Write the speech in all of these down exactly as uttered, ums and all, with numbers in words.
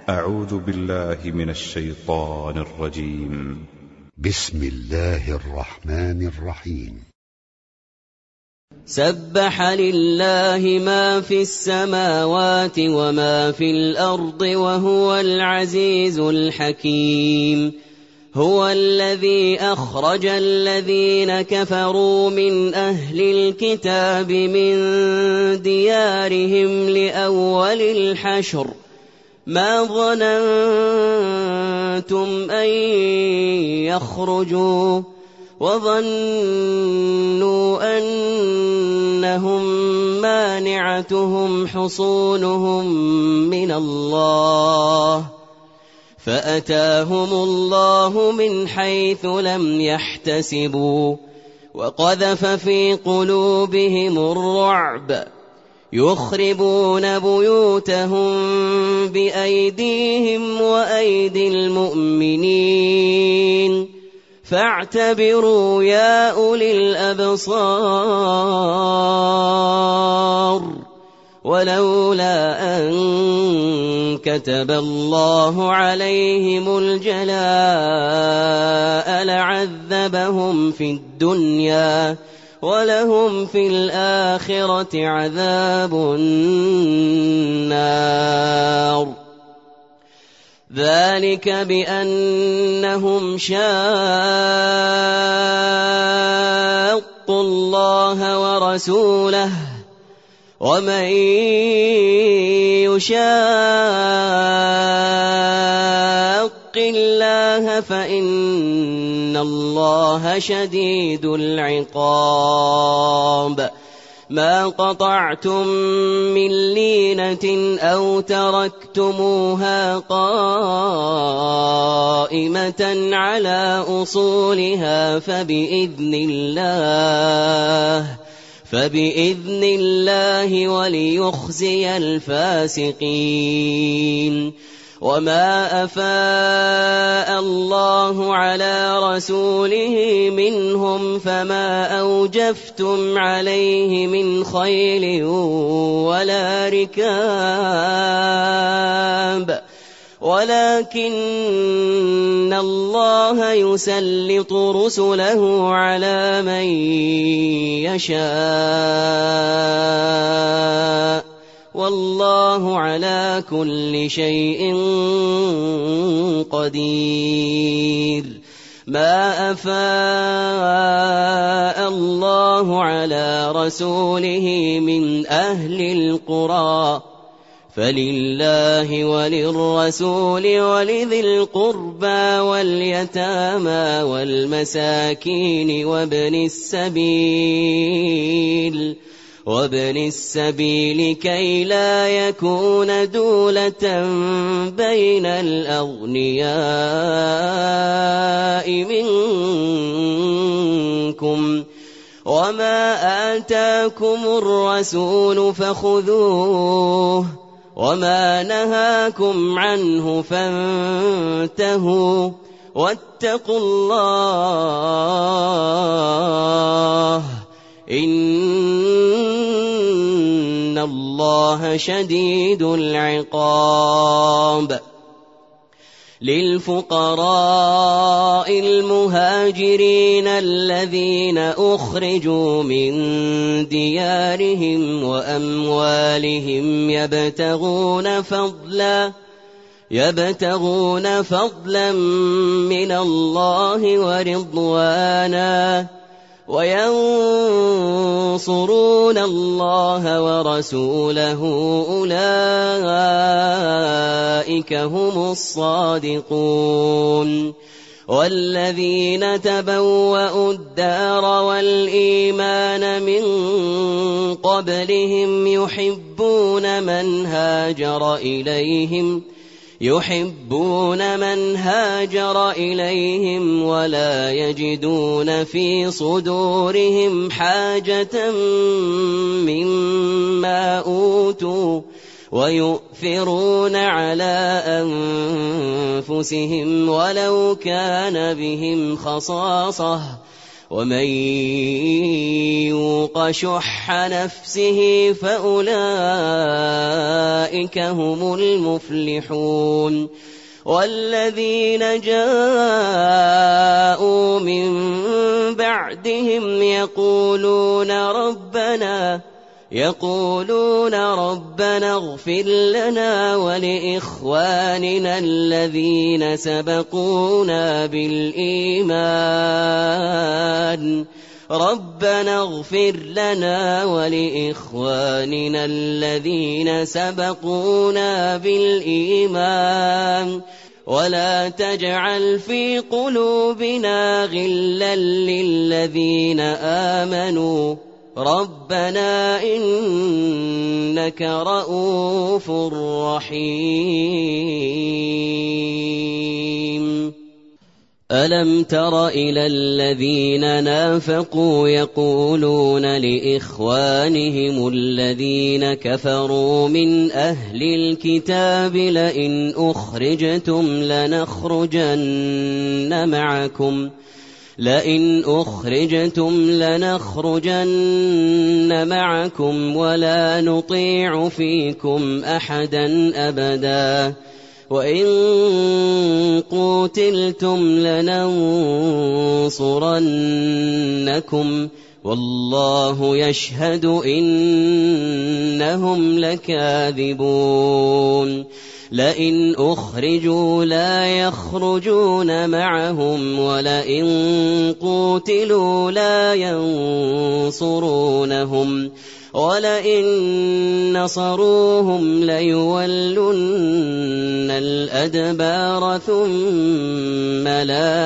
أعوذ بالله من الشيطان الرجيم. بسم الله الرحمن الرحيم. سبح لله ما في السماوات وما في الأرض وهو العزيز الحكيم. هو الذي أخرج الذين كفروا من أهل الكتاب من ديارهم لأول الحشر ما ظننتم أن يخرجوا وظنوا أنهم مانعتهم حصونهم من الله فأتاهم الله من حيث لم يحتسبوا وقذف في قلوبهم الرعب يخربون بيوتهم بأيديهم وأيدي المؤمنين فاعتبروا يا أولي الأبصار. ولولا أن كتب الله عليهم الجلاء لعذبهم في الدنيا ولهم في الآخرة عذاب النار. ذلك بأنهم شاقوا الله ورسوله ومن يشاق الله فإن الله شديد العقاب. ما قطعتم من لينة أو تركتموها قائمة على أصولها فبإذن الله فبإذن الله وليخزي الفاسقين. وما أفاء الله على رسوله منهم فما أوجفتم عليه من خيل ولا ركاب ولكن الله يسلط رسله على من يشاء والله على كل شيء قدير. ما أفاء الله على رسوله من أهل القرى فلله وللرسول ولذي القربى واليتامى والمساكين وابن السبيل وابن السبيل كي لا يكون دولة بين الأغنياء منكم. وما آتاكم الرسول فخذوه وما نهاكم عنه فانتهوا واتقوا الله إن الله شديد العقاب. للفقراء المهاجرين الذين أخرجوا من ديارهم وأموالهم يبتغون فضلا يبتغون فضلا من الله ورضوانا وينصرون الله ورسوله أولئك هم الصادقون. والذين تبوأوا الدار والإيمان من قبلهم يحبون من هاجر إليهم يحبون من هاجر إليهم ولا يجدون في صدورهم حاجة مما أوتوا ويؤثرون على أنفسهم ولو كان بهم خصاصة ومن يوق شح نفسه فأولئك هم المفلحون والذين جاءوا من بعدهم يقولون ربنا يقولون ربنا اغفر لنا ولإخواننا الذين سبقونا بالإيمان ربنا اغفر لنا ولإخواننا الذين سبقونا بالإيمان ولا تجعل في قلوبنا غلا للذين آمنوا ربنا إنك رؤوف رحيم ألم تر إلى الذين نافقوا يقولون لإخوانهم الذين كفروا من أهل الكتاب لئن أخرجتم لنخرجن معكم لئن أخرجتم لنخرجن معكم ولا نطيع فيكم أحدا أبدا وإن قوتلتم لننصرنكم والله يشهد إنهم لكاذبون لئن أخرجوا لا يخرجون معهم ولئن قوتلوا لا ينصرونهم ولئن نصروهم ليولن الأدبار ثم لا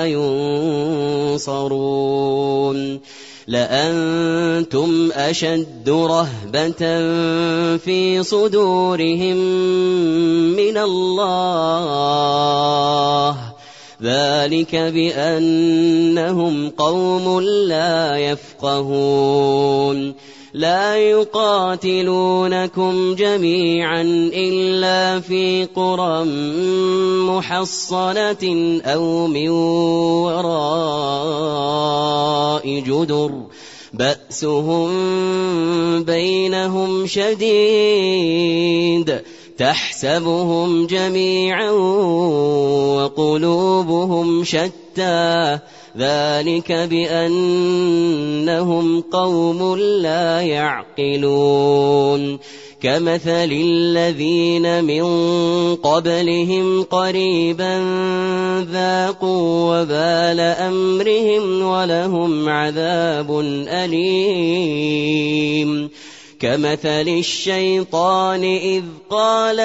ينصرون لأنتم أشد رهبة في صدورهم من الله ذلك بأنهم قوم لا يفقهون لا يقاتلونكم جميعا إلا في قرى محصنة أو من وراء جدر بأسهم بينهم شديد تحسبهم جميعا وقلوبهم شتى ذلك بأنهم قوم لا يعقلون كمثل الذين من قبلهم قريبا ذاقوا وبال أمرهم ولهم عذاب أليم كمثل الشيطان إذ قال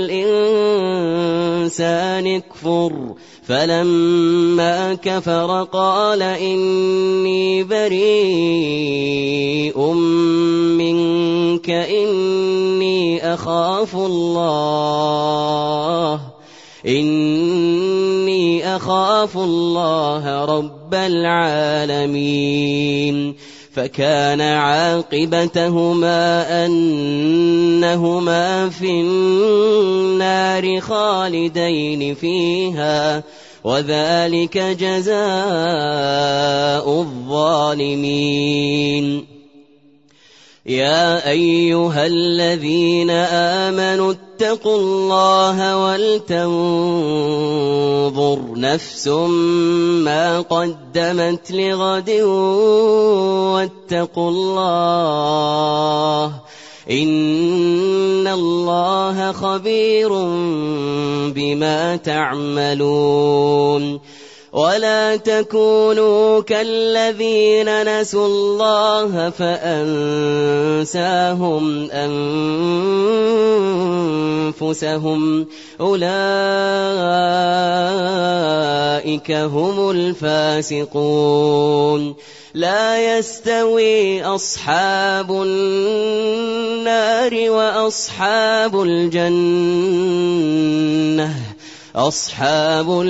للإنسان اكفر فلما كفر قال إني بريء منك إني أخاف الله إني أخاف الله رب العالمين فكان عاقبتهما أنهما في النار خالدين فيها وذلك جزاء الظالمين يا أيها الذين آمنوا اتقوا الله ولتنظر نفس ما قدمت لغد واتقوا الله إن الله خبير بما تعملون ولا تكونوا كالذين نسوا الله فأنساهم أنفسهم أولئك هم الفاسقون لا يستوي أصحاب النار وأصحاب الجنة أصحاب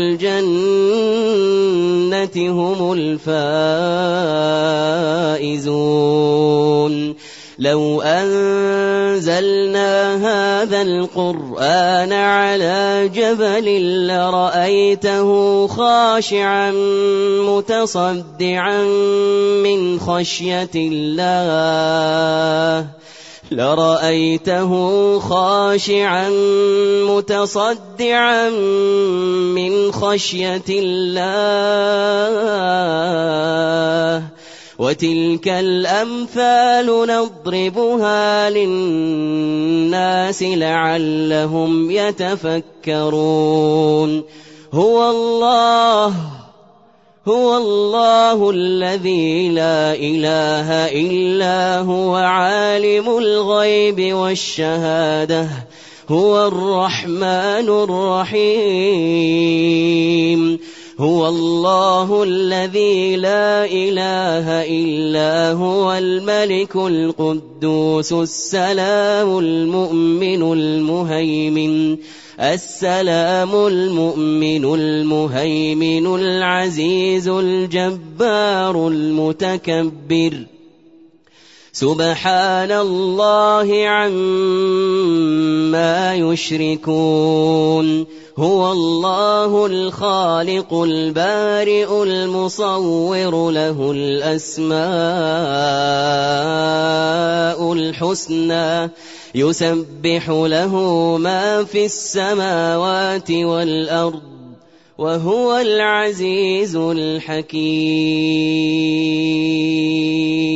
الجنة هم الفائزون لو أنزلنا هذا القرآن على جبل لرأيته خاشعا متصدعا من خشية الله لرأيته خاشعا متصدعا من خشية الله وتلك الأمثال نضربها للناس لعلهم يتفكرون هو الله هو الله الذي لا إله إلا هو عالم الغيب والشهادة هو الرحمن الرحيم هو الله الذي لا إله إلا هو الملك القدوس السلام المؤمن المهيمن السلام المؤمن المهيمن العزيز الجبار المتكبر سبحان الله عما يشركون هو الله الخالق البارئ المصور له الأسماء الحسنى يسبح له ما في السماوات والأرض وهو العزيز الحكيم.